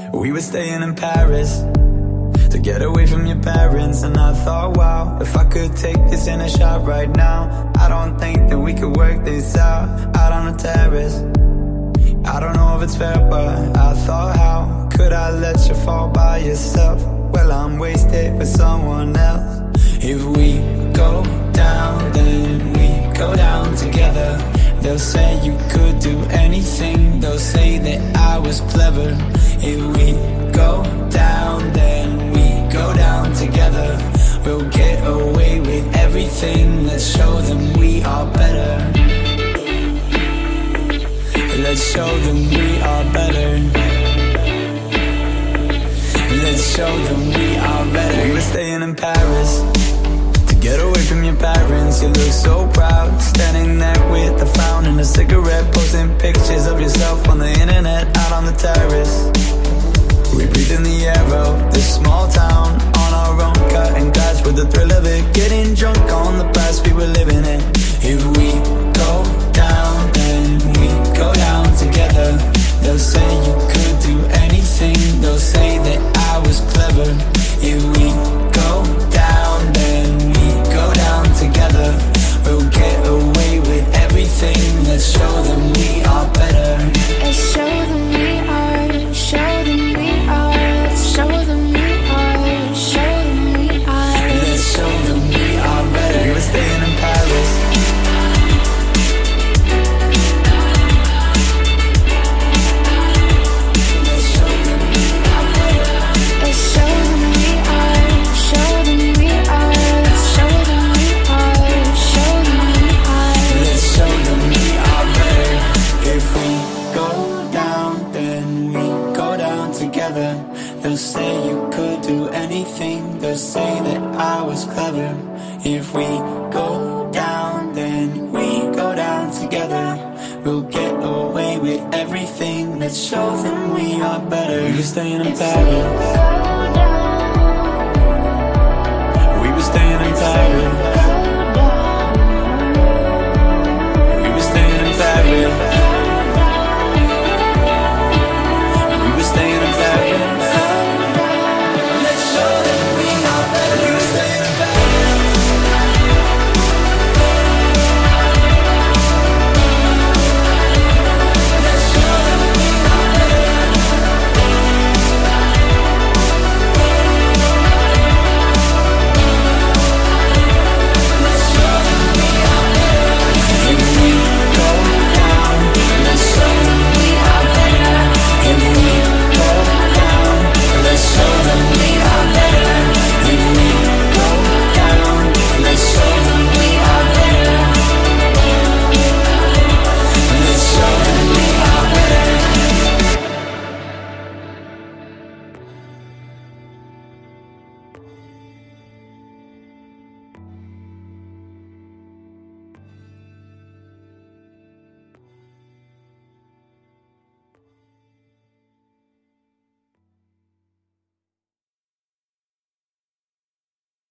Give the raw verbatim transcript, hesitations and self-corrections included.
We were staying in Paris to get away from your parents. And I thought, wow, if I could take this in a shot right now, I don't think that we could work this out, out on the terrace. I don't know if it's fair, but I thought, how could I let you fall by yourself? Well, I'm wasted with someone else. If we go down, then we go down together. They'll say you could do anything, they'll say that I was clever. If we go down, then we go down together. We'll get away with everything, let's show them we are better. Let's show them we are better. Let's show them we are better. We were staying in Paris to get away from your parents. You look so proud, standing there with a frown and a cigarette, posting pictures of yourself on the internet, out on the terrace. We breathe in the air of this small town, on our own, cutting glass with the thrill of it, getting drunk on the past we were living in. If we go down, then we go down together. They'll say you could do anything, they'll say that I was clever. If we go down, then we go down together. We'll get away with everything, let's show them we are better. Let's show them we are, show them we are, let's show them we are, show them we are. Let's show them we are better. We were staying in Paris. They'll say you could do anything, they'll say that I was clever. If we go down, then we go down together. We'll get away with everything, let's show them we are better. We were staying in Paris. We were staying in Paris.